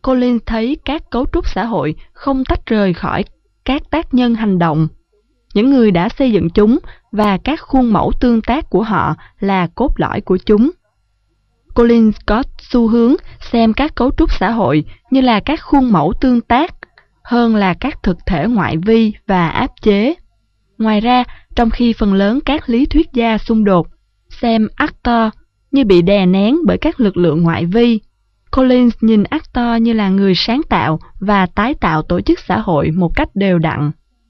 Collins thấy các cấu trúc xã hội không tách rời khỏi các tác nhân hành động. Những người đã xây dựng chúng và các khuôn mẫu tương tác của họ là cốt lõi của chúng. Collins có xu hướng xem các cấu trúc xã hội như là các khuôn mẫu tương tác hơn là các thực thể ngoại vi và áp chế. Ngoài ra, trong khi phần lớn các lý thuyết gia xung đột xem actor như bị đè nén bởi các lực lượng ngoại vi, Collins nhìn actor như là người sáng tạo và tái tạo tổ chức xã hội một cách đều đặn.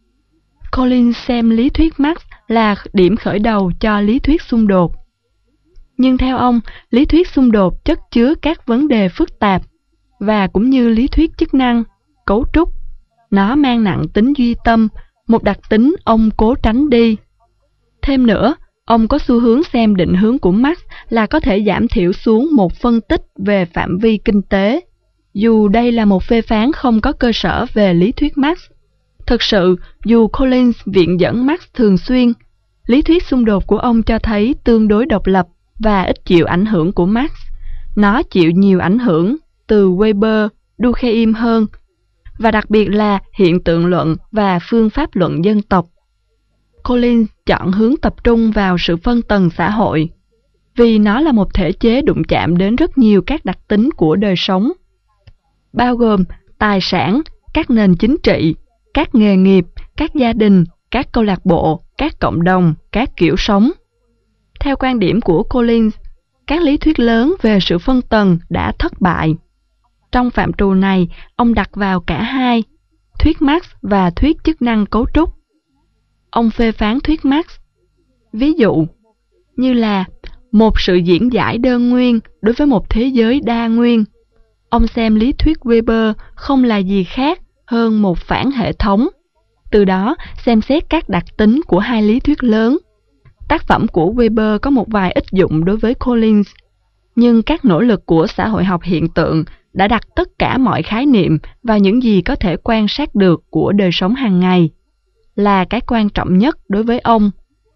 Collins xem lý thuyết Marx là điểm khởi đầu cho lý thuyết xung đột. Nhưng theo ông, lý thuyết xung đột chất chứa các vấn đề phức tạp, và cũng như lý thuyết chức năng, cấu trúc, nó mang nặng tính duy tâm, một đặc tính ông cố tránh đi. Thêm nữa, ông có xu hướng xem định hướng của Marx là có thể giảm thiểu xuống một phân tích về phạm vi kinh tế, dù đây là một phê phán không có cơ sở về lý thuyết Marx. Thực sự, dù Collins viện dẫn Marx thường xuyên, lý thuyết xung đột của ông cho thấy tương đối độc lập và ít chịu ảnh hưởng của Marx. Nó chịu nhiều ảnh hưởng từ Weber, Durkheim hơn, và đặc biệt là hiện tượng luận và phương pháp luận dân tộc. Collins chọn hướng tập trung vào sự phân tầng xã hội, vì nó là một thể chế đụng chạm đến rất nhiều các đặc tính của đời sống, bao gồm tài sản, các nền chính trị, các nghề nghiệp, các gia đình, các câu lạc bộ, các cộng đồng, các kiểu sống. Theo quan điểm của Collins, các lý thuyết lớn về sự phân tầng đã thất bại. Trong phạm trù này, ông đặt vào cả hai, thuyết Marx và thuyết chức năng cấu trúc. Ông phê phán thuyết Marx, ví dụ như là một sự diễn giải đơn nguyên đối với một thế giới đa nguyên. Ông xem lý thuyết Weber không là gì khác hơn một phản hệ thống, từ đó xem xét các đặc tính của hai lý thuyết lớn. Tác phẩm của Weber có một vài ích dụng đối với Collins, nhưng các nỗ lực của xã hội học hiện tượng đã đặt tất cả mọi khái niệm vào những gì có thể quan sát được của đời sống hàng ngày, là cái quan trọng nhất đối với ông.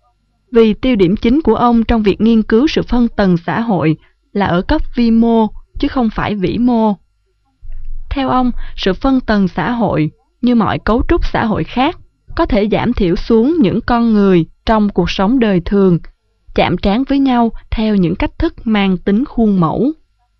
Vì tiêu điểm chính của ông trong việc nghiên cứu sự phân tầng xã hội là ở cấp vi mô, chứ không phải vĩ mô. Theo ông, sự phân tầng xã hội, như mọi cấu trúc xã hội khác, có thể giảm thiểu xuống những con người trong cuộc sống đời thường, chạm trán với nhau theo những cách thức mang tính khuôn mẫu.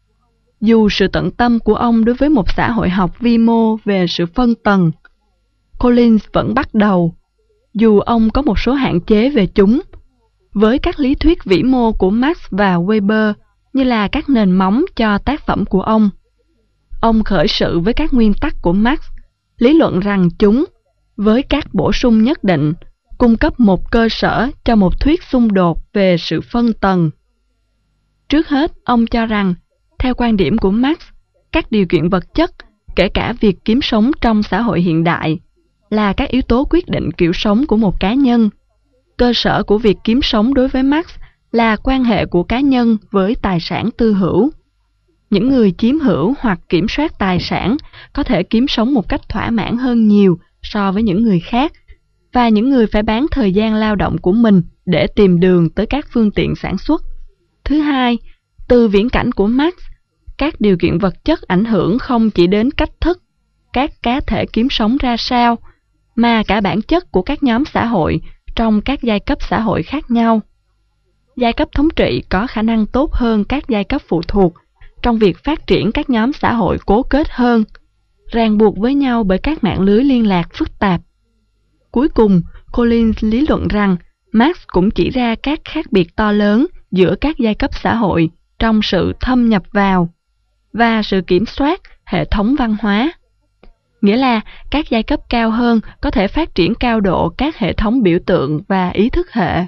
Dù sự tận tâm của ông đối với một xã hội học vi mô về sự phân tầng, Collins vẫn bắt đầu, dù ông có một số hạn chế về chúng, với các lý thuyết vĩ mô của Marx và Weber như là các nền móng cho tác phẩm của ông. Ông khởi sự với các nguyên tắc của Marx, lý luận rằng chúng, với các bổ sung nhất định, cung cấp một cơ sở cho một thuyết xung đột về sự phân tầng. Trước hết, ông cho rằng, theo quan điểm của Marx, các điều kiện vật chất, kể cả việc kiếm sống trong xã hội hiện đại, là các yếu tố quyết định kiểu sống của một cá nhân. Cơ sở của việc kiếm sống đối với Marx là quan hệ của cá nhân với tài sản tư hữu. Những người chiếm hữu hoặc kiểm soát tài sản có thể kiếm sống một cách thỏa mãn hơn nhiều so với những người khác, và những người phải bán thời gian lao động của mình để tìm đường tới các phương tiện sản xuất. Thứ hai, từ viễn cảnh của Marx, các điều kiện vật chất ảnh hưởng không chỉ đến cách thức các cá thể kiếm sống ra sao, mà cả bản chất của các nhóm xã hội trong các giai cấp xã hội khác nhau. Giai cấp thống trị có khả năng tốt hơn các giai cấp phụ thuộc trong việc phát triển các nhóm xã hội cố kết hơn, ràng buộc với nhau bởi các mạng lưới liên lạc phức tạp. Cuối cùng, Collins lý luận rằng Marx cũng chỉ ra các khác biệt to lớn giữa các giai cấp xã hội trong sự thâm nhập vào và sự kiểm soát hệ thống văn hóa. Nghĩa là các giai cấp cao hơn có thể phát triển cao độ các hệ thống biểu tượng và ý thức hệ.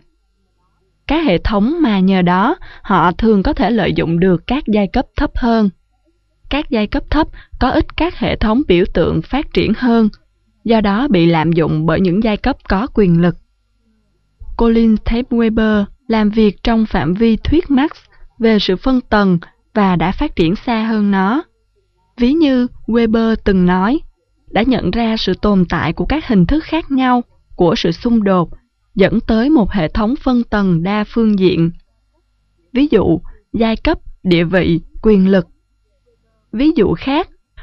Các hệ thống mà nhờ đó họ thường có thể lợi dụng được các giai cấp thấp hơn. Các giai cấp thấp có ít các hệ thống biểu tượng phát triển hơn, do đó bị lạm dụng bởi những giai cấp có quyền lực. Collins thấy Weber làm việc trong phạm vi thuyết Marx về sự phân tầng và đã phát triển xa hơn nó. Ví như Weber từng nói, đã nhận ra sự tồn tại của các hình thức khác nhau của sự xung đột dẫn tới một hệ thống phân tầng đa phương diện. Ví dụ, giai cấp, địa vị, quyền lực. Ví dụ khác,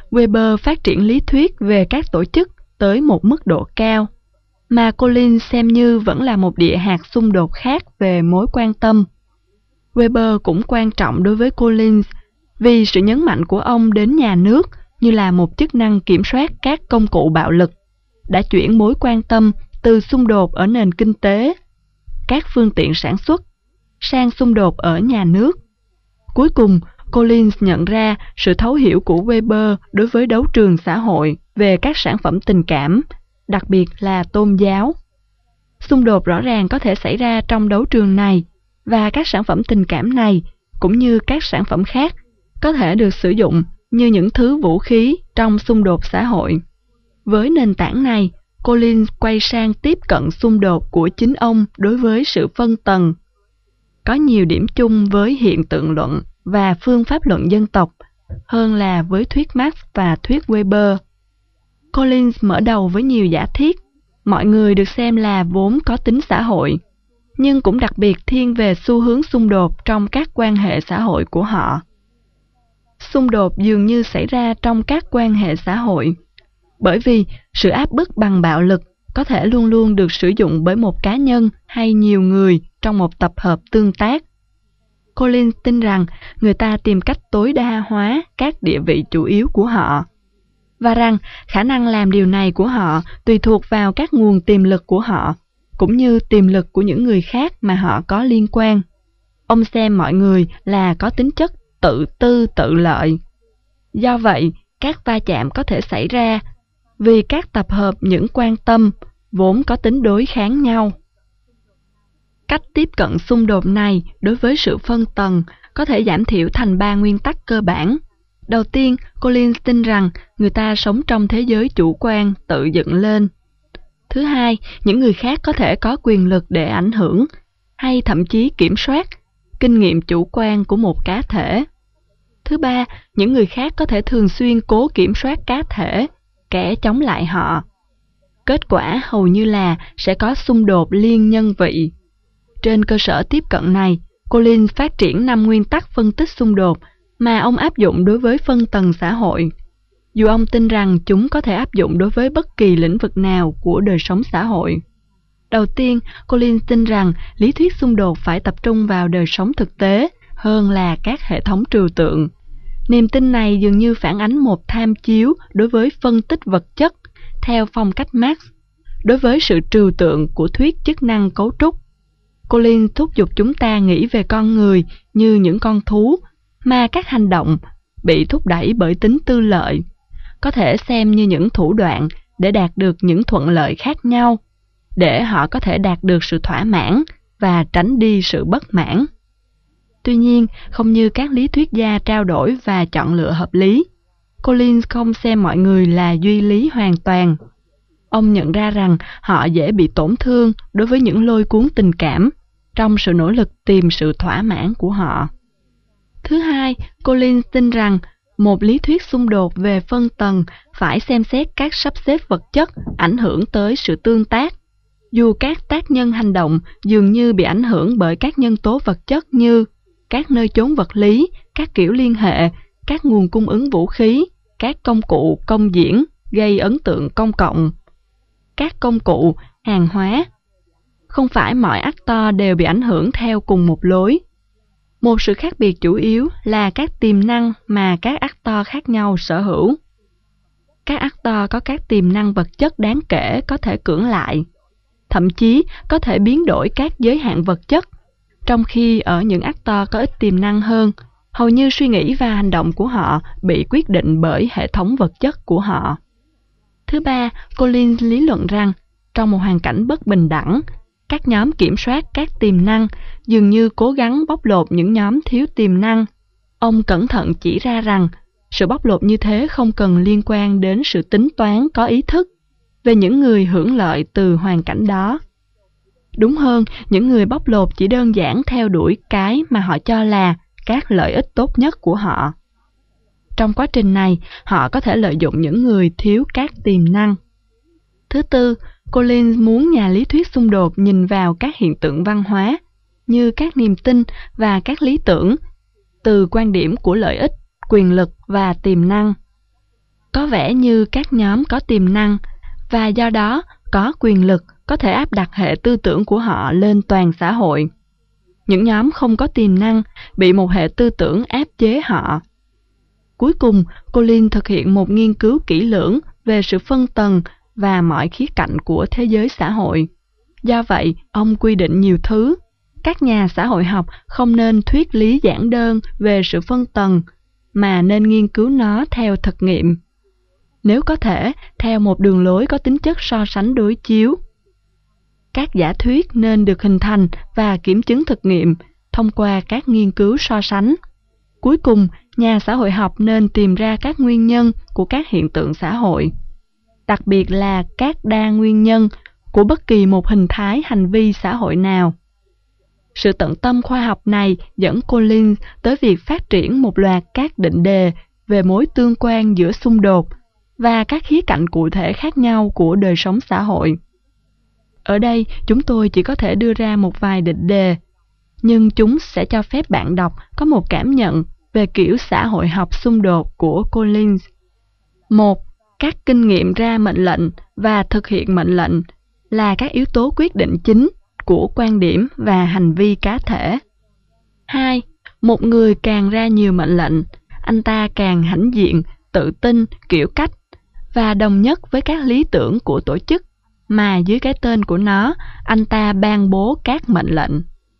Weber phát triển lý thuyết về các tổ chức tới một mức độ cao, mà Collins xem như vẫn là một địa hạt xung đột khác về mối quan tâm. Weber cũng quan trọng đối với Collins vì sự nhấn mạnh của ông đến nhà nước như là một chức năng kiểm soát các công cụ bạo lực, đã chuyển mối quan tâm từ xung đột ở nền kinh tế, các phương tiện sản xuất, sang xung đột ở nhà nước. Cuối cùng, Collins nhận ra sự thấu hiểu của Weber đối với đấu trường xã hội về các sản phẩm tình cảm, đặc biệt là tôn giáo. Xung đột rõ ràng có thể xảy ra trong đấu trường này, và các sản phẩm tình cảm này, cũng như các sản phẩm khác, có thể được sử dụng như những thứ vũ khí trong xung đột xã hội. Với nền tảng này, Collins quay sang tiếp cận xung đột của chính ông đối với sự phân tầng. Có nhiều điểm chung với hiện tượng luận và phương pháp luận dân tộc hơn là với thuyết Marx và thuyết Weber. Collins mở đầu với nhiều giả thiết, mọi người được xem là vốn có tính xã hội, nhưng cũng đặc biệt thiên về xu hướng xung đột trong các quan hệ xã hội của họ. Xung đột dường như xảy ra trong các quan hệ xã hội, bởi vì sự áp bức bằng bạo lực có thể luôn luôn được sử dụng bởi một cá nhân hay nhiều người trong một tập hợp tương tác. Collins tin rằng người ta tìm cách tối đa hóa các địa vị chủ yếu của họ, và rằng khả năng làm điều này của họ tùy thuộc vào các nguồn tiềm lực của họ, cũng như tiềm lực của những người khác mà họ có liên quan. Ông xem mọi người là có tính chất tự tư tự lợi. Do vậy, các va chạm có thể xảy ra vì các tập hợp những quan tâm vốn có tính đối kháng nhau. Cách tiếp cận xung đột này đối với sự phân tầng có thể giảm thiểu thành 3 nguyên tắc cơ bản. Đầu tiên, Collins tin rằng người ta sống trong thế giới chủ quan tự dựng lên. Thứ hai, những người khác có thể có quyền lực để ảnh hưởng, hay thậm chí kiểm soát, kinh nghiệm chủ quan của một cá thể. Thứ ba, những người khác có thể thường xuyên cố kiểm soát cá thể, kẻ chống lại họ. Kết quả hầu như là sẽ có xung đột liên nhân vị. Trên cơ sở tiếp cận này, Collins phát triển 5 nguyên tắc phân tích xung đột mà ông áp dụng đối với phân tầng xã hội, dù ông tin rằng chúng có thể áp dụng đối với bất kỳ lĩnh vực nào của đời sống xã hội. Đầu tiên, Collins tin rằng lý thuyết xung đột phải tập trung vào đời sống thực tế hơn là các hệ thống trừu tượng. Niềm tin này dường như phản ánh một tham chiếu đối với phân tích vật chất, theo phong cách Marx, đối với sự trừu tượng của thuyết chức năng cấu trúc. Collins thúc giục chúng ta nghĩ về con người như những con thú, mà các hành động bị thúc đẩy bởi tính tư lợi, có thể xem như những thủ đoạn để đạt được những thuận lợi khác nhau, để họ có thể đạt được sự thỏa mãn và tránh đi sự bất mãn. Tuy nhiên, không như các lý thuyết gia trao đổi và chọn lựa hợp lý, Collins không xem mọi người là duy lý hoàn toàn. Ông nhận ra rằng họ dễ bị tổn thương đối với những lôi cuốn tình cảm trong sự nỗ lực tìm sự thỏa mãn của họ. Thứ hai, Collins tin rằng một lý thuyết xung đột về phân tầng phải xem xét các sắp xếp vật chất ảnh hưởng tới sự tương tác, dù các tác nhân hành động dường như bị ảnh hưởng bởi các nhân tố vật chất như các nơi chốn vật lý, các kiểu liên hệ, các nguồn cung ứng vũ khí, các công cụ công diễn gây ấn tượng công cộng, các công cụ, hàng hóa. Không phải mọi actor đều bị ảnh hưởng theo cùng một lối. Một sự khác biệt chủ yếu là các tiềm năng mà các actor khác nhau sở hữu. Các actor có các tiềm năng vật chất đáng kể có thể cưỡng lại, thậm chí có thể biến đổi các giới hạn vật chất, trong khi ở những actor có ít tiềm năng hơn, hầu như suy nghĩ và hành động của họ bị quyết định bởi hệ thống vật chất của họ. Thứ ba, Collins lý luận rằng, trong một hoàn cảnh bất bình đẳng, các nhóm kiểm soát các tiềm năng dường như cố gắng bóc lột những nhóm thiếu tiềm năng. Ông cẩn thận chỉ ra rằng, sự bóc lột như thế không cần liên quan đến sự tính toán có ý thức về những người hưởng lợi từ hoàn cảnh đó. Đúng hơn, những người bóc lột chỉ đơn giản theo đuổi cái mà họ cho là các lợi ích tốt nhất của họ. Trong quá trình này, họ có thể lợi dụng những người thiếu các tiềm năng. Thứ tư, Collins muốn nhà lý thuyết xung đột nhìn vào các hiện tượng văn hóa, như các niềm tin và các lý tưởng, từ quan điểm của lợi ích, quyền lực và tiềm năng. Có vẻ như các nhóm có tiềm năng và do đó có quyền lực có thể áp đặt hệ tư tưởng của họ lên toàn xã hội. Những nhóm không có tiềm năng bị một hệ tư tưởng áp chế họ. Cuối cùng, Collins thực hiện một nghiên cứu kỹ lưỡng về sự phân tầng và mọi khía cạnh của thế giới xã hội. Do vậy, ông quy định nhiều thứ. Các nhà xã hội học không nên thuyết lý giản đơn về sự phân tầng, mà nên nghiên cứu nó theo thực nghiệm. Nếu có thể, theo một đường lối có tính chất so sánh đối chiếu. Các giả thuyết nên được hình thành và kiểm chứng thực nghiệm thông qua các nghiên cứu so sánh. Cuối cùng, nhà xã hội học nên tìm ra các nguyên nhân của các hiện tượng xã hội, đặc biệt là các đa nguyên nhân của bất kỳ một hình thái hành vi xã hội nào. Sự tận tâm khoa học này dẫn Collins tới việc phát triển một loạt các định đề về mối tương quan giữa xung đột và các khía cạnh cụ thể khác nhau của đời sống xã hội. Ở đây, chúng tôi chỉ có thể đưa ra một vài định đề, nhưng chúng sẽ cho phép bạn đọc có một cảm nhận về kiểu xã hội học xung đột của Collins. 1. Các kinh nghiệm ra mệnh lệnh và thực hiện mệnh lệnh là các yếu tố quyết định chính của quan điểm và hành vi cá thể. 2. Một người càng ra nhiều mệnh lệnh, anh ta càng hãnh diện, tự tin, kiểu cách và đồng nhất với các lý tưởng của tổ chức mà dưới cái tên của nó, anh ta ban bố các mệnh lệnh.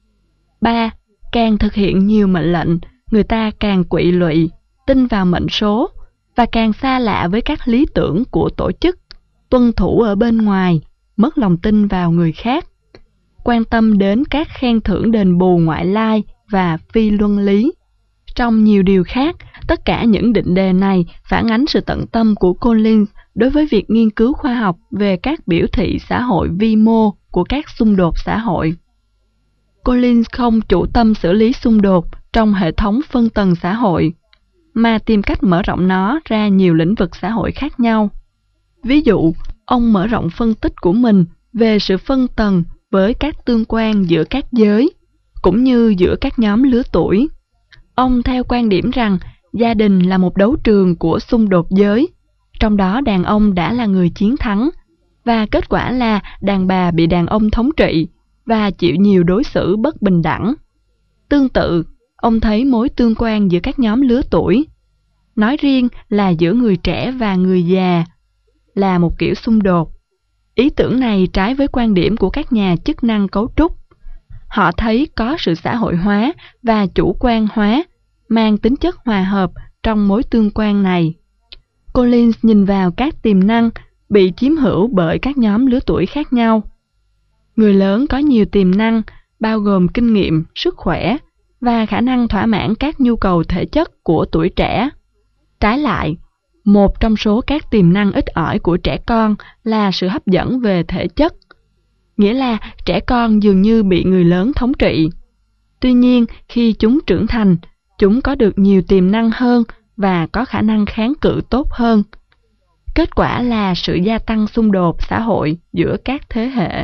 3. Càng thực hiện nhiều mệnh lệnh, người ta càng quỵ lụy, tin vào mệnh số và càng xa lạ với các lý tưởng của tổ chức, tuân thủ ở bên ngoài, mất lòng tin vào người khác, quan tâm đến các khen thưởng đền bù ngoại lai và phi luân lý. Trong nhiều điều khác, tất cả những định đề này phản ánh sự tận tâm của Collins đối với việc nghiên cứu khoa học về các biểu thị xã hội vi mô của các xung đột xã hội. Collins không chủ tâm xử lý xung đột trong hệ thống phân tầng xã hội, mà tìm cách mở rộng nó ra nhiều lĩnh vực xã hội khác nhau. Ví dụ, ông mở rộng phân tích của mình về sự phân tầng với các tương quan giữa các giới, cũng như giữa các nhóm lứa tuổi. Ông theo quan điểm rằng gia đình là một đấu trường của xung đột giới, trong đó đàn ông đã là người chiến thắng, và kết quả là đàn bà bị đàn ông thống trị và chịu nhiều đối xử bất bình đẳng. Tương tự, ông thấy mối tương quan giữa các nhóm lứa tuổi, nói riêng là giữa người trẻ và người già, là một kiểu xung đột. Ý tưởng này trái với quan điểm của các nhà chức năng cấu trúc. Họ thấy có sự xã hội hóa và chủ quan hóa, mang tính chất hòa hợp trong mối tương quan này. Collins nhìn vào các tiềm năng bị chiếm hữu bởi các nhóm lứa tuổi khác nhau. Người lớn có nhiều tiềm năng, bao gồm kinh nghiệm, sức khỏe và khả năng thỏa mãn các nhu cầu thể chất của tuổi trẻ. Trái lại, một trong số các tiềm năng ít ỏi của trẻ con là sự hấp dẫn về thể chất, nghĩa là trẻ con dường như bị người lớn thống trị. Tuy nhiên, khi chúng trưởng thành, chúng có được nhiều tiềm năng hơn và có khả năng kháng cự tốt hơn. Kết quả là sự gia tăng xung đột xã hội giữa các thế hệ.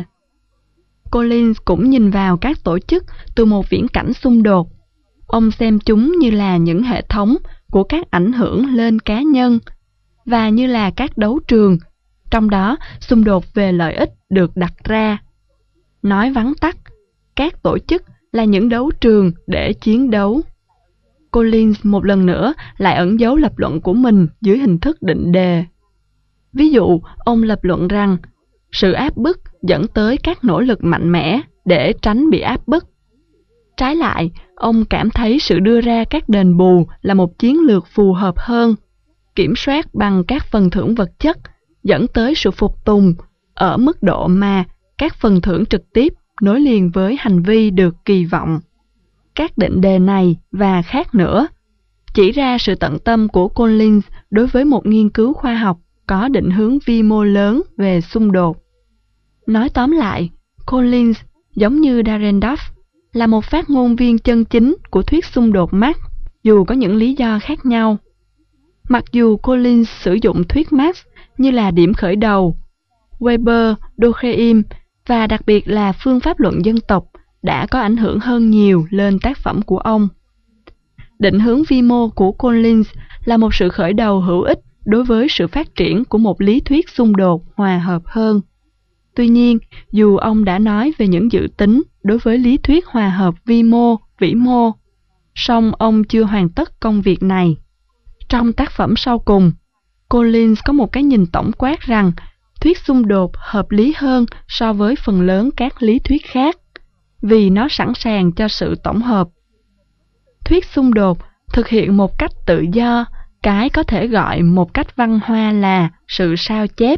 Collins cũng nhìn vào các tổ chức từ một viễn cảnh xung đột. Ông xem chúng như là những hệ thống của các ảnh hưởng lên cá nhân và như là các đấu trường, trong đó xung đột về lợi ích được đặt ra. Nói vắn tắt, các tổ chức là những đấu trường để chiến đấu. Collins một lần nữa lại ẩn giấu lập luận của mình dưới hình thức định đề. Ví dụ, ông lập luận rằng sự áp bức dẫn tới các nỗ lực mạnh mẽ để tránh bị áp bức. Trái lại, ông cảm thấy sự đưa ra các đền bù là một chiến lược phù hợp hơn, kiểm soát bằng các phần thưởng vật chất, dẫn tới sự phục tùng ở mức độ mà các phần thưởng trực tiếp nối liền với hành vi được kỳ vọng. Các định đề này và khác nữa chỉ ra sự tận tâm của Collins đối với một nghiên cứu khoa học có định hướng vi mô lớn về xung đột. Nói tóm lại, Collins, giống như Dahrendorf, là một phát ngôn viên chân chính của thuyết xung đột Marx, dù có những lý do khác nhau. Mặc dù Collins sử dụng thuyết Marx như là điểm khởi đầu, Weber, Durkheim và đặc biệt là phương pháp luận dân tộc đã có ảnh hưởng hơn nhiều lên tác phẩm của ông. Định hướng vi mô của Collins là một sự khởi đầu hữu ích đối với sự phát triển của một lý thuyết xung đột hòa hợp hơn. Tuy nhiên, dù ông đã nói về những dự tính đối với lý thuyết hòa hợp vi mô, vĩ mô, song ông chưa hoàn tất công việc này. Trong tác phẩm sau cùng, Collins có một cái nhìn tổng quát rằng thuyết xung đột hợp lý hơn so với phần lớn các lý thuyết khác, vì nó sẵn sàng cho sự tổng hợp. Thuyết xung đột thực hiện một cách tự do cái có thể gọi một cách văn hoa là sự sao chép.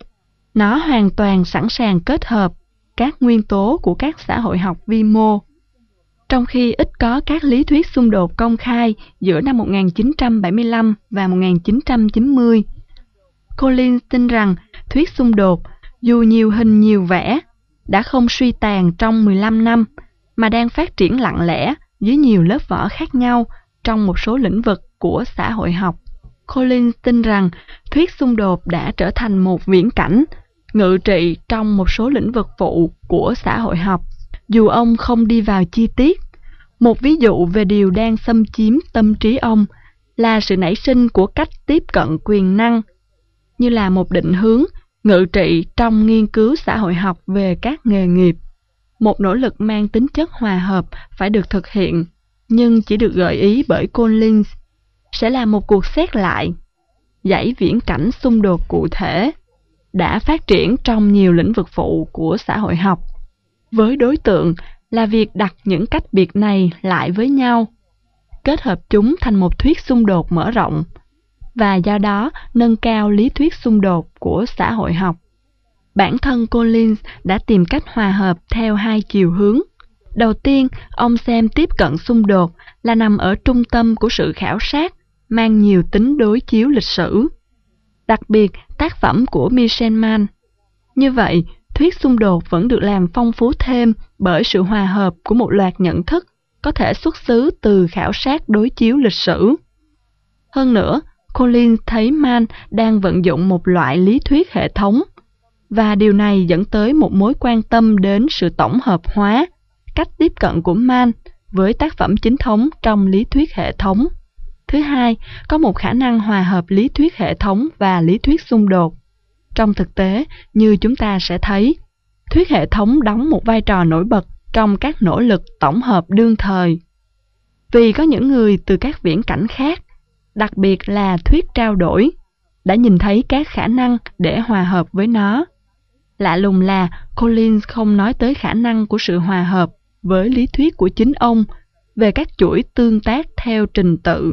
Nó hoàn toàn sẵn sàng kết hợp các nguyên tố của các xã hội học vi mô. Trong khi ít có các lý thuyết xung đột công khai giữa năm 1975 và 1990, Collins tin rằng thuyết xung đột, dù nhiều hình nhiều vẻ, đã không suy tàn trong 15 năm, mà đang phát triển lặng lẽ dưới nhiều lớp vỏ khác nhau trong một số lĩnh vực của xã hội học. Collins tin rằng thuyết xung đột đã trở thành một viễn cảnh, ngự trị trong một số lĩnh vực phụ của xã hội học, dù ông không đi vào chi tiết. Một ví dụ về điều đang xâm chiếm tâm trí ông là sự nảy sinh của cách tiếp cận quyền năng, như là một định hướng ngự trị trong nghiên cứu xã hội học về các nghề nghiệp. Một nỗ lực mang tính chất hòa hợp phải được thực hiện, nhưng chỉ được gợi ý bởi Collins, sẽ là một cuộc xét lại dãy viễn cảnh xung đột cụ thể đã phát triển trong nhiều lĩnh vực phụ của xã hội học, với đối tượng là việc đặt những cách biệt này lại với nhau, kết hợp chúng thành một thuyết xung đột mở rộng, và do đó nâng cao lý thuyết xung đột của xã hội học. Bản thân Collins đã tìm cách hòa hợp theo hai chiều hướng. Đầu tiên, ông xem tiếp cận xung đột là nằm ở trung tâm của sự khảo sát, mang nhiều tính đối chiếu lịch sử, đặc biệt tác phẩm của Michel Mann. Như vậy, thuyết xung đột vẫn được làm phong phú thêm bởi sự hòa hợp của một loạt nhận thức có thể xuất xứ từ khảo sát đối chiếu lịch sử. Hơn nữa, Collins thấy Mann đang vận dụng một loại lý thuyết hệ thống, và điều này dẫn tới một mối quan tâm đến sự tổng hợp hóa, cách tiếp cận của Mann với tác phẩm chính thống trong lý thuyết hệ thống. Thứ hai, có một khả năng hòa hợp lý thuyết hệ thống và lý thuyết xung đột. Trong thực tế, như chúng ta sẽ thấy, thuyết hệ thống đóng một vai trò nổi bật trong các nỗ lực tổng hợp đương thời. Vì có những người từ các viễn cảnh khác, đặc biệt là thuyết trao đổi, đã nhìn thấy các khả năng để hòa hợp với nó. Lạ lùng là Collins không nói tới khả năng của sự hòa hợp với lý thuyết của chính ông về các chuỗi tương tác theo trình tự.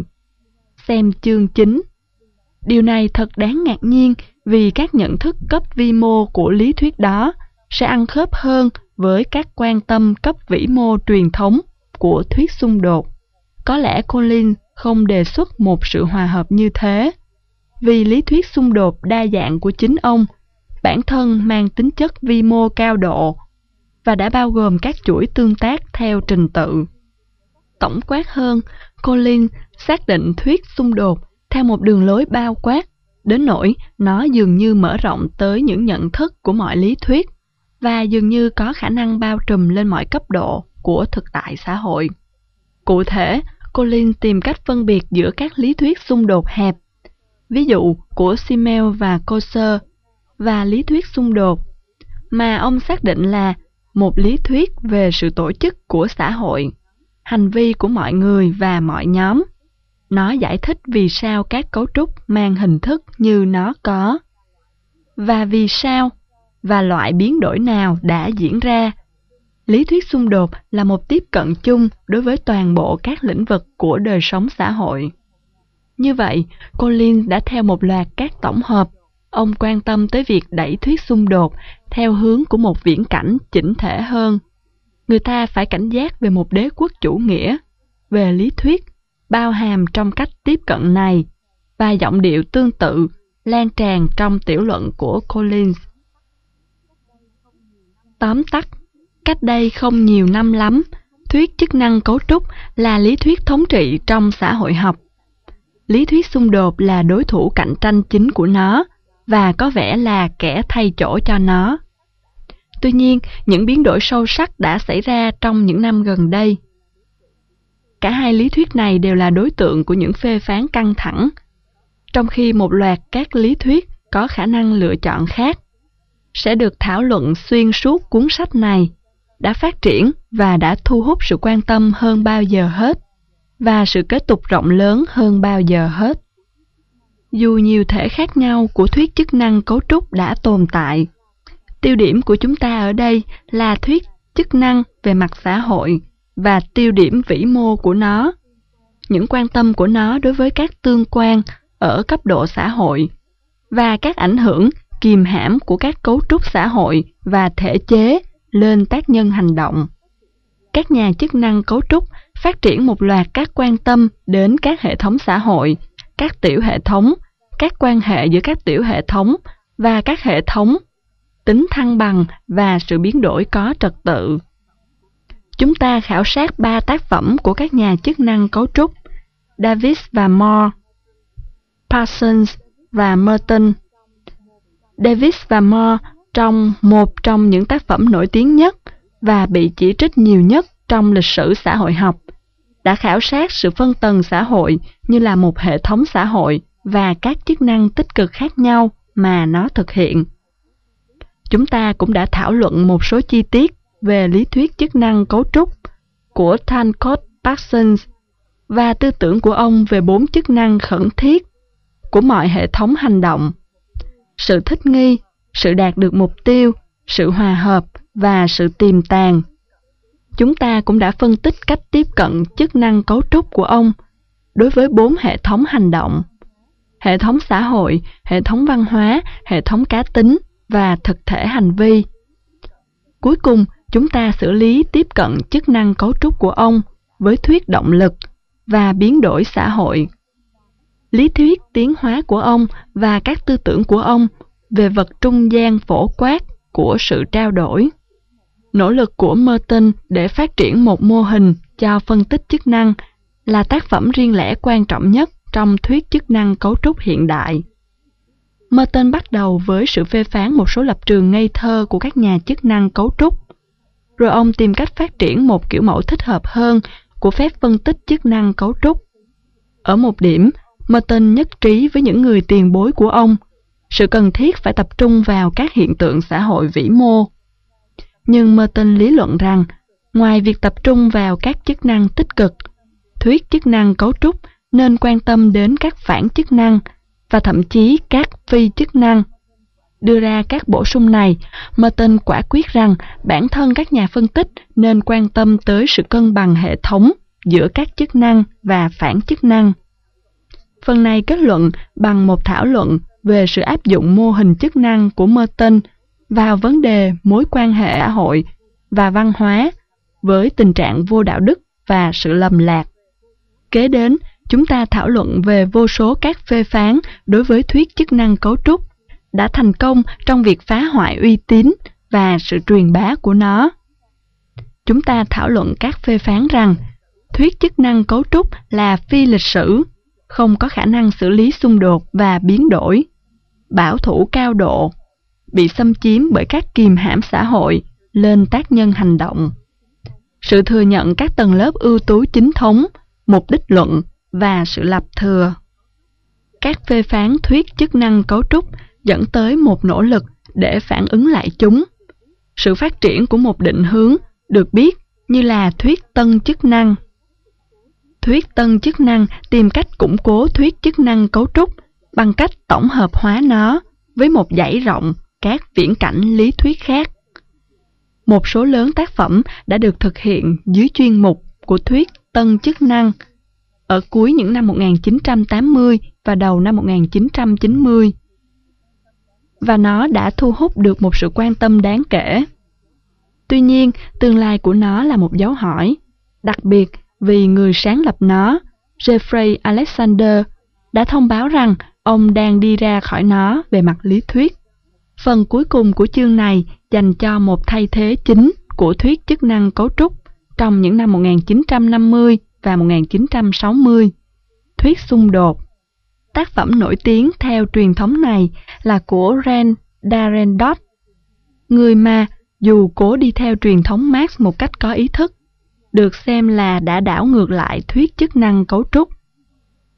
Xem chương 9. Điều này thật đáng ngạc nhiên vì các nhận thức cấp vi mô của lý thuyết đó sẽ ăn khớp hơn với các quan tâm cấp vĩ mô truyền thống của thuyết xung đột. Có lẽ Collins không đề xuất một sự hòa hợp như thế, vì lý thuyết xung đột đa dạng của chính ông bản thân mang tính chất vi mô cao độ và đã bao gồm các chuỗi tương tác theo trình tự. Tổng quát hơn, Collins xác định thuyết xung đột theo một đường lối bao quát, đến nỗi nó dường như mở rộng tới những nhận thức của mọi lý thuyết và dường như có khả năng bao trùm lên mọi cấp độ của thực tại xã hội. Cụ thể, Collins tìm cách phân biệt giữa các lý thuyết xung đột hẹp, ví dụ của Simmel và Coser, và lý thuyết xung đột, mà ông xác định là một lý thuyết về sự tổ chức của xã hội, hành vi của mọi người và mọi nhóm. Nó giải thích vì sao các cấu trúc mang hình thức như nó có, và vì sao và loại biến đổi nào đã diễn ra. Lý thuyết xung đột là một tiếp cận chung đối với toàn bộ các lĩnh vực của đời sống xã hội. Như vậy, Collins đã theo một loạt các tổng hợp. Ông quan tâm tới việc đẩy thuyết xung đột theo hướng của một viễn cảnh chỉnh thể hơn. Người ta phải cảnh giác về một đế quốc chủ nghĩa, về lý thuyết, bao hàm trong cách tiếp cận này, và giọng điệu tương tự lan tràn trong tiểu luận của Collins. Tóm tắt, cách đây không nhiều năm lắm, thuyết chức năng cấu trúc là lý thuyết thống trị trong xã hội học. Lý thuyết xung đột là đối thủ cạnh tranh chính của nó, và có vẻ là kẻ thay chỗ cho nó. Tuy nhiên, những biến đổi sâu sắc đã xảy ra trong những năm gần đây. Cả hai lý thuyết này đều là đối tượng của những phê phán căng thẳng. trong khi một loạt các lý thuyết có khả năng lựa chọn khác sẽ được thảo luận xuyên suốt cuốn sách này, đã phát triển và đã thu hút sự quan tâm hơn bao giờ hết, và sự kết tục rộng lớn hơn bao giờ hết. Dù nhiều thể khác nhau của thuyết chức năng cấu trúc đã tồn tại, tiêu điểm của chúng ta ở đây là thuyết chức năng về mặt xã hội và tiêu điểm vĩ mô của nó, những quan tâm của nó đối với các tương quan ở cấp độ xã hội và các ảnh hưởng kìm hãm của các cấu trúc xã hội và thể chế lên tác nhân hành động. Các nhà chức năng cấu trúc phát triển một loạt các quan tâm đến các hệ thống xã hội, các tiểu hệ thống, các quan hệ giữa các tiểu hệ thống và các hệ thống, tính thăng bằng và sự biến đổi có trật tự. Chúng ta khảo sát 3 tác phẩm của các nhà chức năng cấu trúc, Davis và Moore, Parsons và Merton. Davis và Moore trong một trong những tác phẩm nổi tiếng nhất và bị chỉ trích nhiều nhất trong lịch sử xã hội học, đã khảo sát sự phân tầng xã hội như là một hệ thống xã hội và các chức năng tích cực khác nhau mà nó thực hiện. Chúng ta cũng đã thảo luận một số chi tiết về lý thuyết chức năng cấu trúc của Tancred Parsons và tư tưởng của ông về 4 chức năng khẩn thiết của mọi hệ thống hành động: sự thích nghi, sự đạt được mục tiêu, sự hòa hợp và sự tiềm tàng. Chúng ta cũng đã phân tích cách tiếp cận chức năng cấu trúc của ông đối với 4 hệ thống hành động: hệ thống xã hội, hệ thống văn hóa, hệ thống cá tính và thực thể hành vi. Cuối cùng, chúng ta xử lý tiếp cận chức năng cấu trúc của ông với thuyết động lực và biến đổi xã hội. Lý thuyết tiến hóa của ông và các tư tưởng của ông về vật trung gian phổ quát của sự trao đổi. Nỗ lực của Merton để phát triển một mô hình cho phân tích chức năng là tác phẩm riêng lẻ quan trọng nhất trong thuyết chức năng cấu trúc hiện đại. Merton bắt đầu với sự phê phán một số lập trường ngây thơ của các nhà chức năng cấu trúc, rồi ông tìm cách phát triển một kiểu mẫu thích hợp hơn của phép phân tích chức năng cấu trúc. Ở một điểm, Merton nhất trí với những người tiền bối của ông, sự cần thiết phải tập trung vào các hiện tượng xã hội vĩ mô. Nhưng Merton lý luận rằng, ngoài việc tập trung vào các chức năng tích cực, thuyết chức năng cấu trúc nên quan tâm đến các phản chức năng và thậm chí các phi chức năng. Đưa ra các bổ sung này, Merton quả quyết rằng bản thân các nhà phân tích nên quan tâm tới sự cân bằng hệ thống giữa các chức năng và phản chức năng. Phần này kết luận bằng một thảo luận về sự áp dụng mô hình chức năng của Merton vào vấn đề mối quan hệ xã hội và văn hóa với tình trạng vô đạo đức và sự lầm lạc. Kế đến, chúng ta thảo luận về vô số các phê phán đối với thuyết chức năng cấu trúc đã thành công trong việc phá hoại uy tín và sự truyền bá của nó. Chúng ta thảo luận các phê phán rằng thuyết chức năng cấu trúc là phi lịch sử, không có khả năng xử lý xung đột và biến đổi, bảo thủ cao độ, bị xâm chiếm bởi các kìm hãm xã hội lên tác nhân hành động, sự thừa nhận các tầng lớp ưu tú chính thống, mục đích luận và sự lập thừa. Các phê phán thuyết chức năng cấu trúc dẫn tới một nỗ lực để phản ứng lại chúng. Sự phát triển của một định hướng được biết như là thuyết tân chức năng. Thuyết tân chức năng tìm cách củng cố thuyết chức năng cấu trúc bằng cách tổng hợp hóa nó với một dãy rộng các viễn cảnh lý thuyết khác. Một số lớn tác phẩm đã được thực hiện dưới chuyên mục của thuyết tân chức năng ở cuối những năm 1980 và đầu năm 1990. Và nó đã thu hút được một sự quan tâm đáng kể. Tuy nhiên, tương lai của nó là một dấu hỏi, đặc biệt vì người sáng lập nó, Jeffrey Alexander, đã thông báo rằng ông đang đi ra khỏi nó về mặt lý thuyết. Phần cuối cùng của chương này dành cho một thay thế chính của thuyết chức năng cấu trúc trong những năm 1950 và 1960, thuyết xung đột. Tác phẩm nổi tiếng theo truyền thống này là của Ren Darendorf, người mà, dù cố đi theo truyền thống Marx một cách có ý thức, được xem là đã đảo ngược lại thuyết chức năng cấu trúc.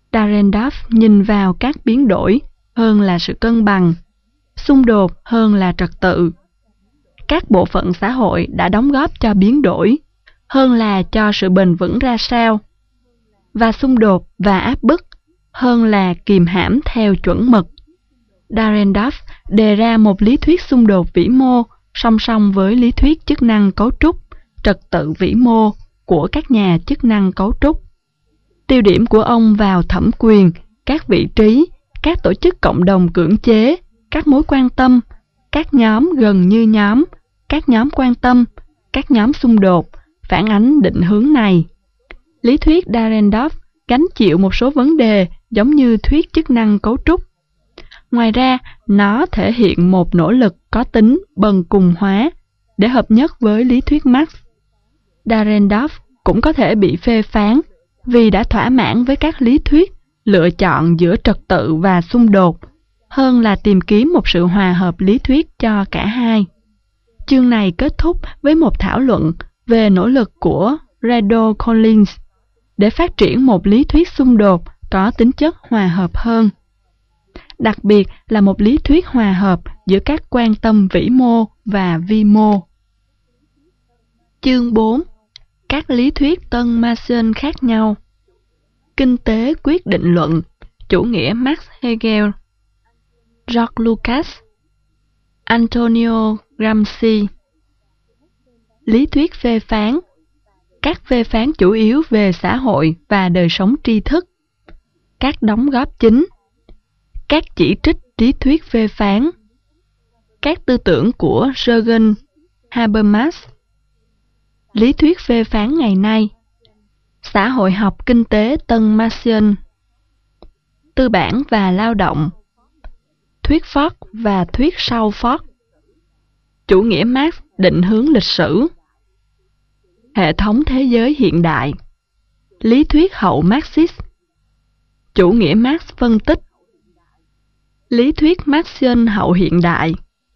Dahrendorf nhìn vào các biến đổi hơn là sự cân bằng, xung đột hơn là trật tự. Các bộ phận xã hội đã đóng góp cho biến đổi hơn là cho sự bền vững ra sao, và xung đột và áp bức hơn là kìm hãm theo chuẩn mực. Dahrendorf đề ra một lý thuyết xung đột vĩ mô song song với lý thuyết chức năng cấu trúc, trật tự vĩ mô của các nhà chức năng cấu trúc. Tiêu điểm của ông vào thẩm quyền, các vị trí, các tổ chức cộng đồng cưỡng chế, các mối quan tâm, các nhóm gần như nhóm, các nhóm quan tâm, các nhóm xung đột, phản ánh định hướng này. Lý thuyết Dahrendorf gánh chịu một số vấn đề giống như thuyết chức năng cấu trúc. Ngoài ra, nó thể hiện một nỗ lực có tính bần cùng hóa để hợp nhất với lý thuyết Marx. Dahrendorf cũng có thể bị phê phán vì đã thỏa mãn với các lý thuyết lựa chọn giữa trật tự và xung đột, hơn là tìm kiếm một sự hòa hợp lý thuyết cho cả hai. Chương này kết thúc với một thảo luận về nỗ lực của Randall Collins để phát triển một lý thuyết xung đột có tính chất hòa hợp hơn. Đặc biệt là một lý thuyết hòa hợp giữa các quan tâm vĩ mô và vi mô. Chương 4. Các lý thuyết tân Marxian khác nhau. Kinh tế quyết định luận, chủ nghĩa Marx Hegel. George Lucas, Antonio Gramsci. Lý thuyết phê phán. Các phê phán chủ yếu về xã hội và đời sống tri thức. Các đóng góp chính. Các chỉ trích lý thuyết phê phán. Các tư tưởng của Jürgen Habermas. Lý thuyết phê phán ngày nay. Xã hội học kinh tế tân Marxian. Tư bản và lao động. Thuyết Ford và thuyết sau Ford. Chủ nghĩa Marx định hướng lịch sử. Hệ thống thế giới hiện đại. Lý thuyết hậu Marxist. Chủ nghĩa Marx phân tích. Lý thuyết Marxian hậu hiện đại.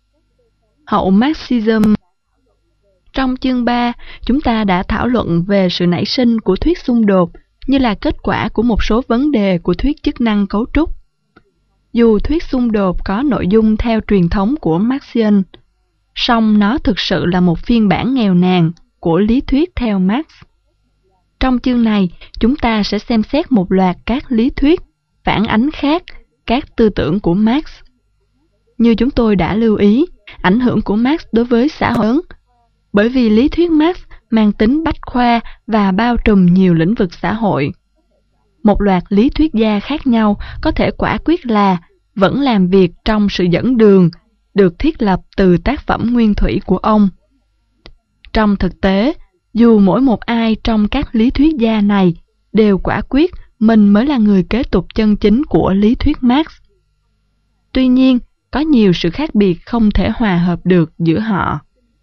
Hậu Marxism. Trong chương 3, chúng ta đã thảo luận về sự nảy sinh của thuyết xung đột như là kết quả của một số vấn đề của thuyết chức năng cấu trúc. Dù thuyết xung đột có nội dung theo truyền thống của Marxian, song nó thực sự là một phiên bản nghèo nàn của lý thuyết theo Marx. Trong chương này, chúng ta sẽ xem xét một loạt các lý thuyết phản ánh khác các tư tưởng của Marx. Như chúng tôi đã lưu ý, ảnh hưởng của Marx đối với xã hội lớn, bởi vì lý thuyết Marx mang tính bách khoa và bao trùm nhiều lĩnh vực xã hội. Một loạt lý thuyết gia khác nhau có thể quả quyết là vẫn làm việc trong sự dẫn đường được thiết lập từ tác phẩm nguyên thủy của ông. Trong thực tế, dù mỗi một ai trong các lý thuyết gia này đều quả quyết mình mới là người kế tục chân chính của lý thuyết Marx. Tuy nhiên, có nhiều sự khác biệt không thể hòa hợp được giữa họ.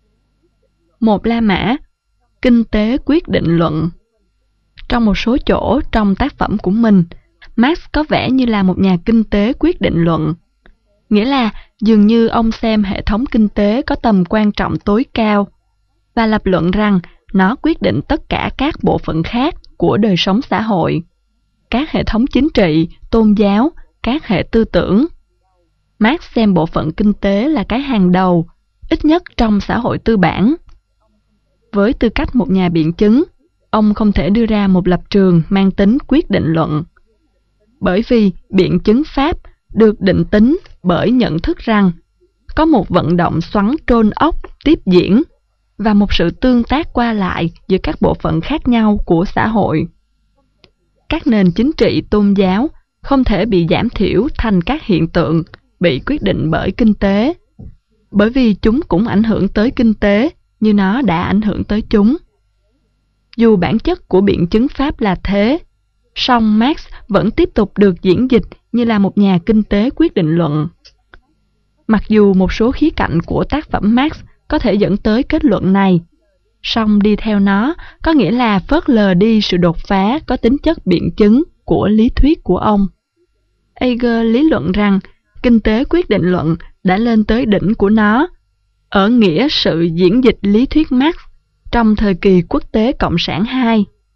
Một La Mã, kinh tế quyết định luận. Trong một số chỗ trong tác phẩm của mình, Marx có vẻ như là một nhà kinh tế quyết định luận. Nghĩa là dường như ông xem hệ thống kinh tế có tầm quan trọng tối cao và lập luận rằng nó quyết định tất cả các bộ phận khác của đời sống xã hội, các hệ thống chính trị, tôn giáo, các hệ tư tưởng. Marx xem bộ phận kinh tế là cái hàng đầu, ít nhất trong xã hội tư bản. Với tư cách một nhà biện chứng, ông không thể đưa ra một lập trường mang tính quyết định luận. Bởi vì biện chứng pháp được định tính bởi nhận thức rằng có một vận động xoắn trôn ốc tiếp diễn và một sự tương tác qua lại giữa các bộ phận khác nhau của xã hội. Các nền chính trị tôn giáo không thể bị giảm thiểu thành các hiện tượng bị quyết định bởi kinh tế, bởi vì chúng cũng ảnh hưởng tới kinh tế như nó đã ảnh hưởng tới chúng. Dù bản chất của biện chứng pháp là thế, song Marx vẫn tiếp tục được diễn dịch như là một nhà kinh tế quyết định luận. Mặc dù một số khía cạnh của tác phẩm Marx có thể dẫn tới kết luận này, song đi theo nó có nghĩa là phớt lờ đi sự đột phá có tính chất biện chứng của lý thuyết của ông. Hegel lý luận rằng kinh tế quyết định luận đã lên tới đỉnh của nó, ở nghĩa sự diễn dịch lý thuyết Marx trong thời kỳ quốc tế Cộng sản II.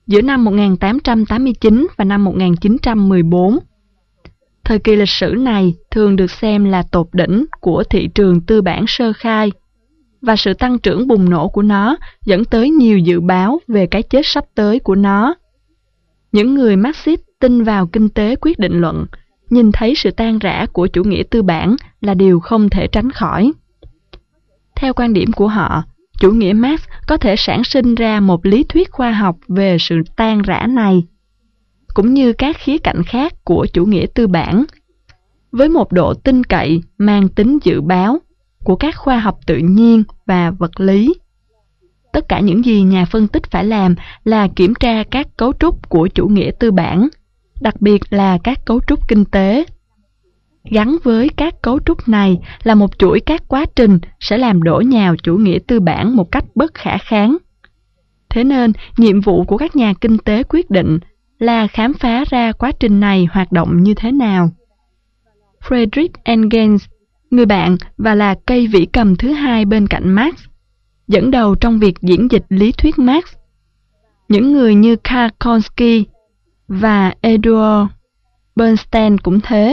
giữa năm 1889 và năm 1914. Thời kỳ lịch sử này thường được xem là tột đỉnh của thị trường tư bản sơ khai, và sự tăng trưởng bùng nổ của nó dẫn tới nhiều dự báo về cái chết sắp tới của nó. Những người Marxist tin vào kinh tế quyết định luận, nhìn thấy sự tan rã của chủ nghĩa tư bản là điều không thể tránh khỏi. Theo quan điểm của họ, chủ nghĩa Marx có thể sản sinh ra một lý thuyết khoa học về sự tan rã này, cũng như các khía cạnh khác của chủ nghĩa tư bản, với một độ tin cậy mang tính dự báo của các khoa học tự nhiên và vật lý. Tất cả những gì nhà phân tích phải làm là kiểm tra các cấu trúc của chủ nghĩa tư bản, đặc biệt là các cấu trúc kinh tế. Gắn với các cấu trúc này là một chuỗi các quá trình sẽ làm đổ nhào chủ nghĩa tư bản một cách bất khả kháng. Thế nên, nhiệm vụ của các nhà kinh tế quyết định là khám phá ra quá trình này hoạt động như thế nào. Friedrich Engels, người bạn và là cây vĩ cầm thứ hai bên cạnh Marx, dẫn đầu trong việc diễn dịch lý thuyết Marx. Những người như Karl Kautsky và Eduard Bernstein cũng thế.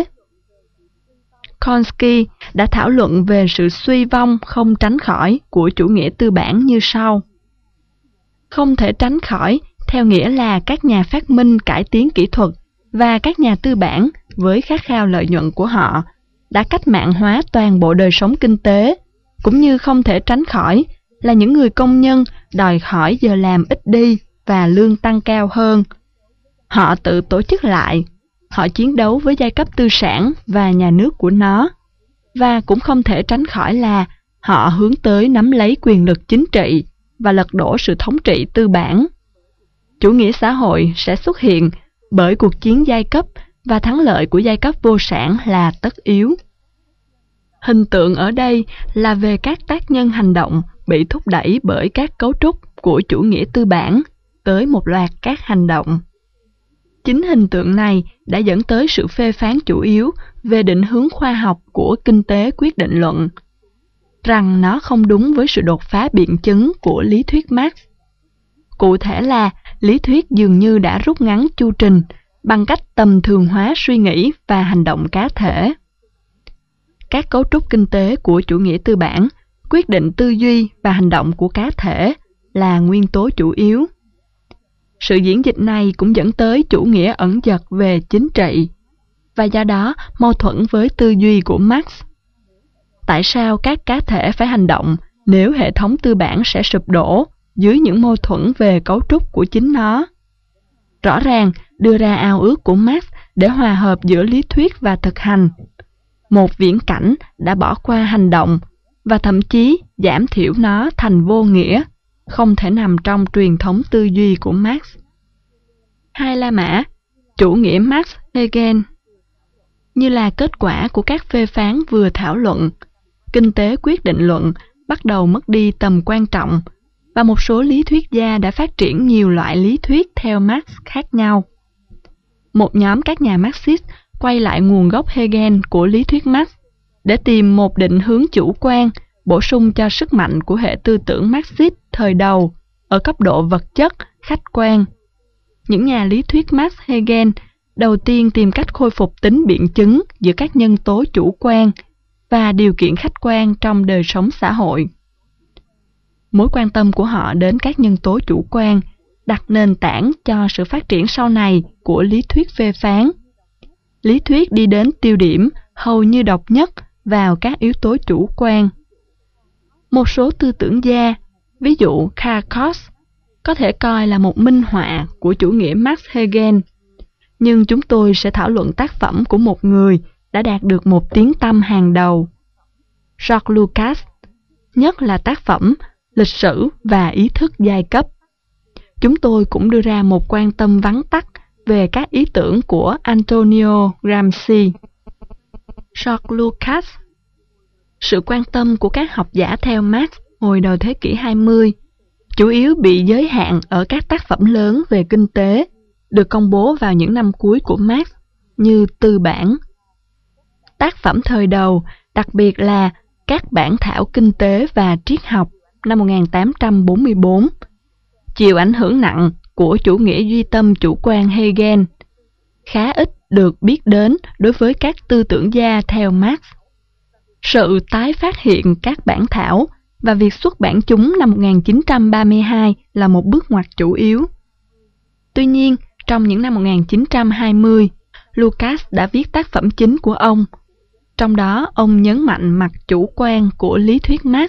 Kautsky đã thảo luận về sự suy vong không tránh khỏi của chủ nghĩa tư bản như sau. Không thể tránh khỏi theo nghĩa là các nhà phát minh cải tiến kỹ thuật và các nhà tư bản với khát khao lợi nhuận của họ đã cách mạng hóa toàn bộ đời sống kinh tế, cũng như không thể tránh khỏi là những người công nhân đòi hỏi giờ làm ít đi và lương tăng cao hơn. Họ tự tổ chức lại, họ chiến đấu với giai cấp tư sản và nhà nước của nó, và cũng không thể tránh khỏi là họ hướng tới nắm lấy quyền lực chính trị và lật đổ sự thống trị tư bản. Chủ nghĩa xã hội sẽ xuất hiện bởi cuộc chiến giai cấp, và thắng lợi của giai cấp vô sản là tất yếu. Hình tượng ở đây là về các tác nhân hành động bị thúc đẩy bởi các cấu trúc của chủ nghĩa tư bản tới một loạt các hành động. Chính hình tượng này đã dẫn tới sự phê phán chủ yếu về định hướng khoa học của kinh tế quyết định luận, rằng nó không đúng với sự đột phá biện chứng của lý thuyết Marx. Cụ thể là, lý thuyết dường như đã rút ngắn chu trình bằng cách tầm thường hóa suy nghĩ và hành động cá thể. Các cấu trúc kinh tế của chủ nghĩa tư bản quyết định tư duy và hành động của cá thể là nguyên tố chủ yếu. Sự diễn dịch này cũng dẫn tới chủ nghĩa ẩn dật về chính trị, và do đó mâu thuẫn với tư duy của Marx. Tại sao các cá thể phải hành động nếu hệ thống tư bản sẽ sụp đổ dưới những mâu thuẫn về cấu trúc của chính nó? Rõ ràng, đưa ra ao ước của Marx để hòa hợp giữa lý thuyết và thực hành, một viễn cảnh đã bỏ qua hành động và thậm chí giảm thiểu nó thành vô nghĩa, không thể nằm trong truyền thống tư duy của Marx. Hai La Mã, chủ nghĩa Marx-Hegel. Như là kết quả của các phê phán vừa thảo luận, kinh tế quyết định luận bắt đầu mất đi tầm quan trọng, và một số lý thuyết gia đã phát triển nhiều loại lý thuyết theo Marx khác nhau. Một nhóm các nhà Marxist quay lại nguồn gốc Hegel của lý thuyết Marx để tìm một định hướng chủ quan bổ sung cho sức mạnh của hệ tư tưởng Marxist thời đầu ở cấp độ vật chất, khách quan. Những nhà lý thuyết Marx-Hegel đầu tiên tìm cách khôi phục tính biện chứng giữa các nhân tố chủ quan và điều kiện khách quan trong đời sống xã hội. Mối quan tâm của họ đến các nhân tố chủ quan đặt nền tảng cho sự phát triển sau này của lý thuyết phê phán. Lý thuyết đi đến tiêu điểm hầu như độc nhất vào các yếu tố chủ quan. Một số tư tưởng gia, ví dụ Karl Marx, có thể coi là một minh họa của chủ nghĩa Marx-Hegel, nhưng chúng tôi sẽ thảo luận tác phẩm của một người đã đạt được một tiếng tăm hàng đầu, George Lucas, nhất là tác phẩm Lịch sử và ý thức giai cấp. Chúng tôi cũng đưa ra một quan tâm vắn tắt về các ý tưởng của Antonio Gramsci. George Lucas. Sự quan tâm của các học giả theo Marx hồi đầu thế kỷ 20 chủ yếu bị giới hạn ở các tác phẩm lớn về kinh tế được công bố vào những năm cuối của Marx như Tư bản. Tác phẩm thời đầu, đặc biệt là các bản thảo kinh tế và triết học năm 1844, chịu ảnh hưởng nặng của chủ nghĩa duy tâm chủ quan Hegel khá ít được biết đến đối với các tư tưởng gia theo Marx. Sự tái phát hiện các bản thảo và việc xuất bản chúng năm 1932 là một bước ngoặt chủ yếu. Tuy nhiên, trong những năm 1920, Lukács đã viết tác phẩm chính của ông. Trong đó, ông nhấn mạnh mặt chủ quan của lý thuyết Marx.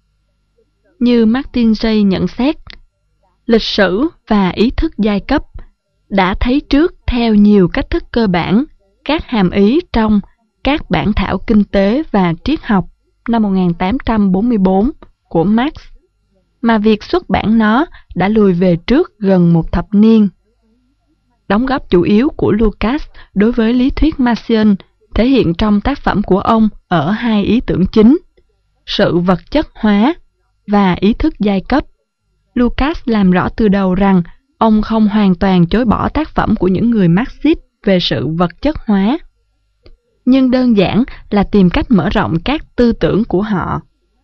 Như Martin Jay nhận xét, lịch sử và ý thức giai cấp đã thấy trước theo nhiều cách thức cơ bản các hàm ý trong các bản thảo kinh tế và triết học năm 1844 của Marx, mà việc xuất bản nó đã lùi về trước gần một thập niên. Đóng góp chủ yếu của Lukács đối với lý thuyết Marxian thể hiện trong tác phẩm của ông ở hai ý tưởng chính, sự vật chất hóa và ý thức giai cấp. Lukács làm rõ từ đầu rằng ông không hoàn toàn chối bỏ tác phẩm của những người Marxist về sự vật chất hóa, nhưng đơn giản là tìm cách mở rộng các tư tưởng của họ.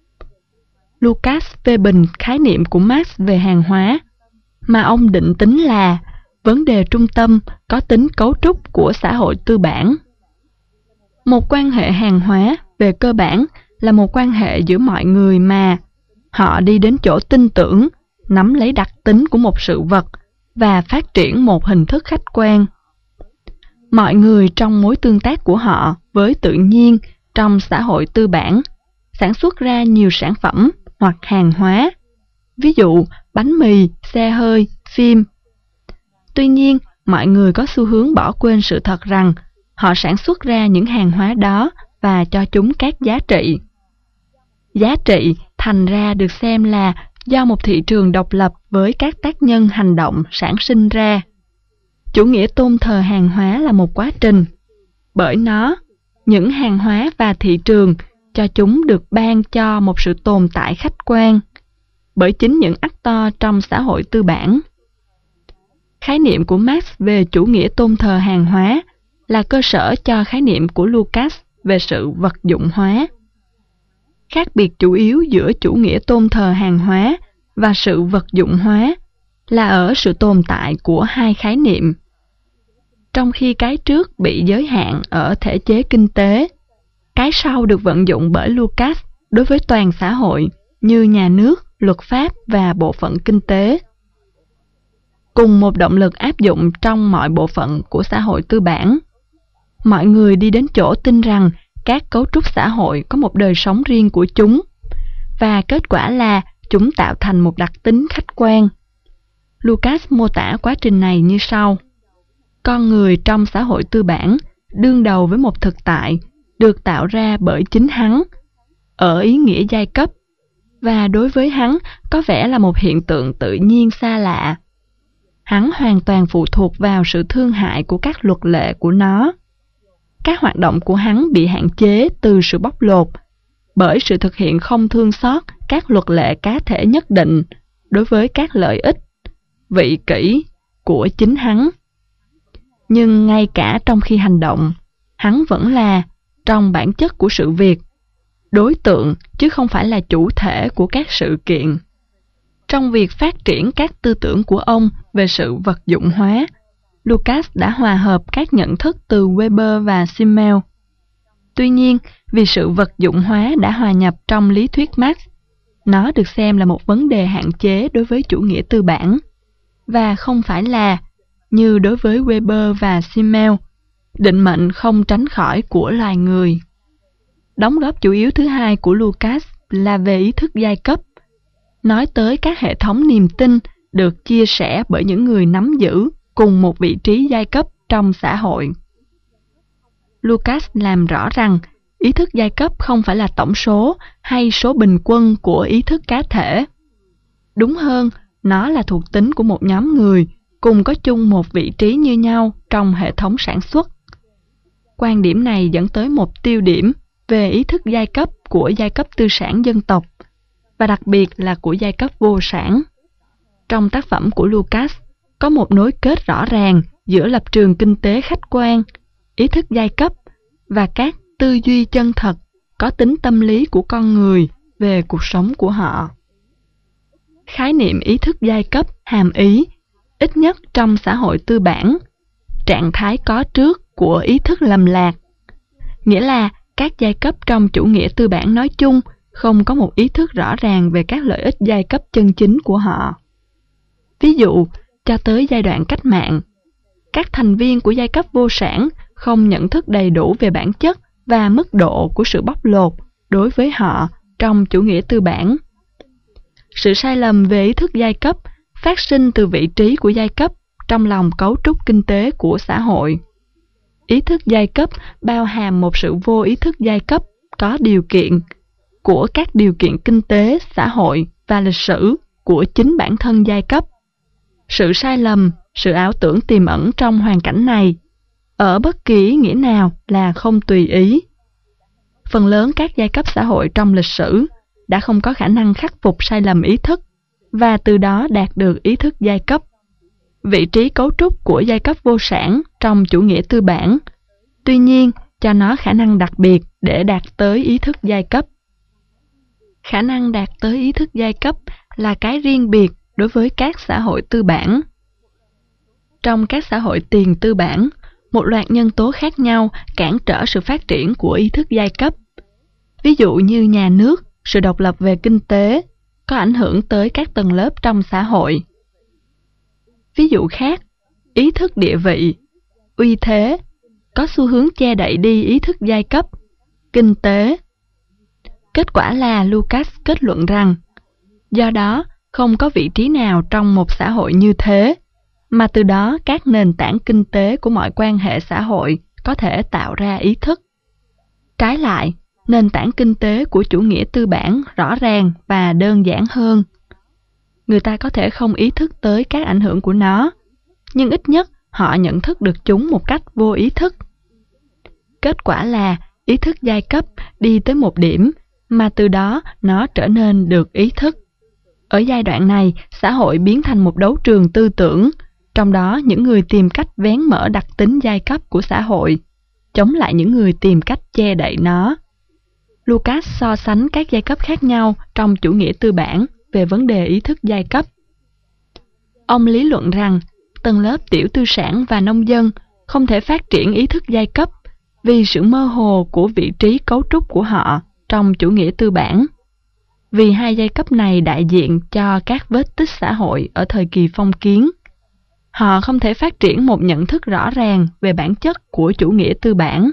Lukács phê bình khái niệm của Marx về hàng hóa, mà ông định tính là vấn đề trung tâm có tính cấu trúc của xã hội tư bản. Một quan hệ hàng hóa về cơ bản là một quan hệ giữa mọi người mà họ đi đến chỗ tin tưởng, nắm lấy đặc tính của một sự vật và phát triển một hình thức khách quan. Mọi người trong mối tương tác của họ với tự nhiên trong xã hội tư bản sản xuất ra nhiều sản phẩm hoặc hàng hóa, ví dụ bánh mì, xe hơi, phim. Tuy nhiên, mọi người có xu hướng bỏ quên sự thật rằng họ sản xuất ra những hàng hóa đó và cho chúng các giá trị. Giá trị thành ra được xem là do một thị trường độc lập với các tác nhân hành động sản sinh ra. Chủ nghĩa tôn thờ hàng hóa là một quá trình. Bởi nó, những hàng hóa và thị trường cho chúng được ban cho một sự tồn tại khách quan bởi chính những actor trong xã hội tư bản. Khái niệm của Marx về chủ nghĩa tôn thờ hàng hóa là cơ sở cho khái niệm của Lukács về sự vật dụng hóa. Khác biệt chủ yếu giữa chủ nghĩa tôn thờ hàng hóa và sự vật dụng hóa là ở sự tồn tại của hai khái niệm. Trong khi cái trước bị giới hạn ở thể chế kinh tế, cái sau được vận dụng bởi Lukács đối với toàn xã hội như nhà nước, luật pháp và bộ phận kinh tế. Cùng một động lực áp dụng trong mọi bộ phận của xã hội tư bản. Mọi người đi đến chỗ tin rằng các cấu trúc xã hội có một đời sống riêng của chúng, và kết quả là chúng tạo thành một đặc tính khách quan. Lukács mô tả quá trình này như sau. Con người trong xã hội tư bản đương đầu với một thực tại được tạo ra bởi chính hắn, ở ý nghĩa giai cấp, và đối với hắn có vẻ là một hiện tượng tự nhiên xa lạ. Hắn hoàn toàn phụ thuộc vào sự thương hại của các luật lệ của nó. Các hoạt động của hắn bị hạn chế từ sự bóc lột bởi sự thực hiện không thương xót các luật lệ cá thể nhất định đối với các lợi ích, vị kỷ của chính hắn. Nhưng ngay cả trong khi hành động, hắn vẫn là, trong bản chất của sự việc, đối tượng chứ không phải là chủ thể của các sự kiện. Trong việc phát triển các tư tưởng của ông về sự vật dụng hóa, Lukács đã hòa hợp các nhận thức từ Weber và Simmel. Tuy nhiên, vì sự vật dụng hóa đã hòa nhập trong lý thuyết Marx, nó được xem là một vấn đề hạn chế đối với chủ nghĩa tư bản, và không phải là, như đối với Weber và Simmel, định mệnh không tránh khỏi của loài người. Đóng góp chủ yếu thứ hai của Lukács là về ý thức giai cấp, nói tới các hệ thống niềm tin được chia sẻ bởi những người nắm giữ cùng một vị trí giai cấp trong xã hội. Lukács làm rõ rằng ý thức giai cấp không phải là tổng số hay số bình quân của ý thức cá thể. Đúng hơn, nó là thuộc tính của một nhóm người cùng có chung một vị trí như nhau trong hệ thống sản xuất. Quan điểm này dẫn tới một tiêu điểm về ý thức giai cấp của giai cấp tư sản dân tộc, và đặc biệt là của giai cấp vô sản. Trong tác phẩm của Lukács có một nối kết rõ ràng giữa lập trường kinh tế khách quan, ý thức giai cấp và các tư duy chân thật có tính tâm lý của con người về cuộc sống của họ. Khái niệm ý thức giai cấp hàm ý ít nhất trong xã hội tư bản, trạng thái có trước của ý thức lầm lạc. Nghĩa là các giai cấp trong chủ nghĩa tư bản nói chung không có một ý thức rõ ràng về các lợi ích giai cấp chân chính của họ. Ví dụ, cho tới giai đoạn cách mạng, các thành viên của giai cấp vô sản không nhận thức đầy đủ về bản chất và mức độ của sự bóc lột đối với họ trong chủ nghĩa tư bản. Sự sai lầm về ý thức giai cấp phát sinh từ vị trí của giai cấp trong lòng cấu trúc kinh tế của xã hội. Ý thức giai cấp bao hàm một sự vô ý thức giai cấp có điều kiện của các điều kiện kinh tế, xã hội và lịch sử của chính bản thân giai cấp. Sự sai lầm, sự ảo tưởng tiềm ẩn trong hoàn cảnh này, ở bất kỳ ý nghĩa nào là không tùy ý. Phần lớn các giai cấp xã hội trong lịch sử đã không có khả năng khắc phục sai lầm ý thức và từ đó đạt được ý thức giai cấp. Vị trí cấu trúc của giai cấp vô sản trong chủ nghĩa tư bản, tuy nhiên cho nó khả năng đặc biệt để đạt tới ý thức giai cấp. Khả năng đạt tới ý thức giai cấp là cái riêng biệt đối với các xã hội tư bản. Trong các xã hội tiền tư bản, một loạt nhân tố khác nhau cản trở sự phát triển của ý thức giai cấp. Ví dụ như nhà nước, sự độc lập về kinh tế, có ảnh hưởng tới các tầng lớp trong xã hội. Ví dụ khác, ý thức địa vị, uy thế, có xu hướng che đậy đi ý thức giai cấp, kinh tế. Kết quả là Lucas kết luận rằng, do đó không có vị trí nào trong một xã hội như thế, mà từ đó các nền tảng kinh tế của mọi quan hệ xã hội có thể tạo ra ý thức. Trái lại, nền tảng kinh tế của chủ nghĩa tư bản rõ ràng và đơn giản hơn. Người ta có thể không ý thức tới các ảnh hưởng của nó, nhưng ít nhất họ nhận thức được chúng một cách vô ý thức. Kết quả là ý thức giai cấp đi tới một điểm, mà từ đó nó trở nên được ý thức. Ở giai đoạn này, xã hội biến thành một đấu trường tư tưởng, trong đó những người tìm cách vén mở đặc tính giai cấp của xã hội, chống lại những người tìm cách che đậy nó. Lucas so sánh các giai cấp khác nhau trong chủ nghĩa tư bản về vấn đề ý thức giai cấp. Ông lý luận rằng, tầng lớp tiểu tư sản và nông dân không thể phát triển ý thức giai cấp vì sự mơ hồ của vị trí cấu trúc của họ trong chủ nghĩa tư bản. Vì hai giai cấp này đại diện cho các vết tích xã hội ở thời kỳ phong kiến. Họ không thể phát triển một nhận thức rõ ràng về bản chất của chủ nghĩa tư bản.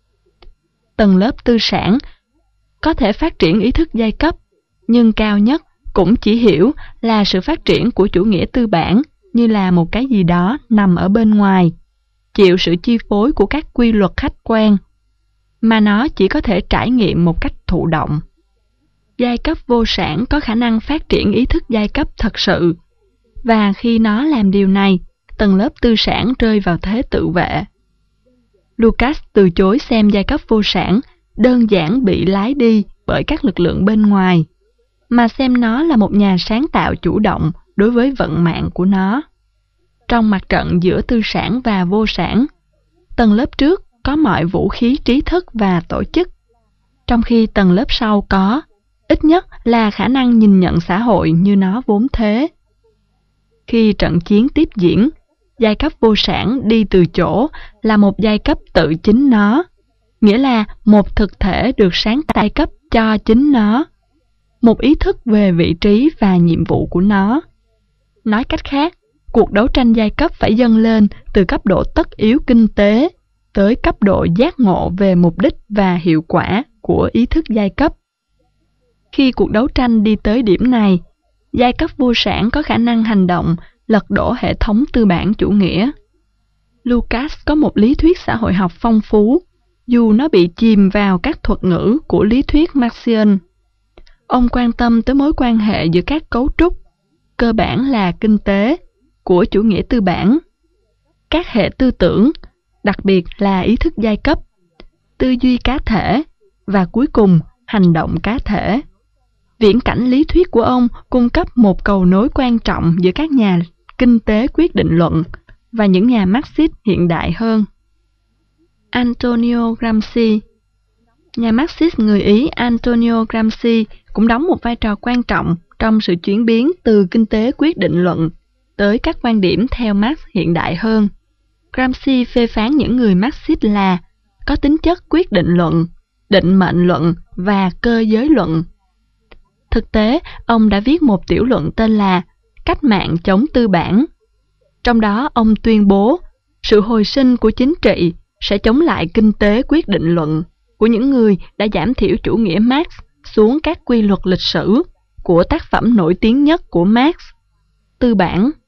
Tầng lớp tư sản có thể phát triển ý thức giai cấp, nhưng cao nhất cũng chỉ hiểu là sự phát triển của chủ nghĩa tư bản như là một cái gì đó nằm ở bên ngoài, chịu sự chi phối của các quy luật khách quan, mà nó chỉ có thể trải nghiệm một cách thụ động. Giai cấp vô sản có khả năng phát triển ý thức giai cấp thật sự, và khi nó làm điều này, tầng lớp tư sản rơi vào thế tự vệ. Lucas từ chối xem giai cấp vô sản đơn giản bị lái đi bởi các lực lượng bên ngoài, mà xem nó là một nhà sáng tạo chủ động đối với vận mạng của nó. Trong mặt trận giữa tư sản và vô sản, tầng lớp trước có mọi vũ khí trí thức và tổ chức, trong khi tầng lớp sau có, ít nhất là khả năng nhìn nhận xã hội như nó vốn thế. Khi trận chiến tiếp diễn, giai cấp vô sản đi từ chỗ là một giai cấp tự chính nó, nghĩa là một thực thể được sáng tạo cấp cho chính nó, một ý thức về vị trí và nhiệm vụ của nó. Nói cách khác, cuộc đấu tranh giai cấp phải dâng lên từ cấp độ tất yếu kinh tế tới cấp độ giác ngộ về mục đích và hiệu quả của ý thức giai cấp. Khi cuộc đấu tranh đi tới điểm này, giai cấp vô sản có khả năng hành động lật đổ hệ thống tư bản chủ nghĩa. Lucas có một lý thuyết xã hội học phong phú, dù nó bị chìm vào các thuật ngữ của lý thuyết Marxian. Ông quan tâm tới mối quan hệ giữa các cấu trúc, cơ bản là kinh tế, của chủ nghĩa tư bản, các hệ tư tưởng, đặc biệt là ý thức giai cấp, tư duy cá thể và cuối cùng hành động cá thể. Viễn cảnh lý thuyết của ông cung cấp một cầu nối quan trọng giữa các nhà kinh tế quyết định luận và những nhà Marxist hiện đại hơn. Antonio Gramsci. Nhà Marxist người Ý Antonio Gramsci cũng đóng một vai trò quan trọng trong sự chuyển biến từ kinh tế quyết định luận tới các quan điểm theo Marx hiện đại hơn. Gramsci phê phán những người Marxist là có tính chất quyết định luận, định mệnh luận và cơ giới luận. Thực tế, ông đã viết một tiểu luận tên là Cách mạng chống tư bản. Trong đó ông tuyên bố sự hồi sinh của chính trị sẽ chống lại kinh tế quyết định luận của những người đã giảm thiểu chủ nghĩa Marx xuống các quy luật lịch sử của tác phẩm nổi tiếng nhất của Marx, Tư bản.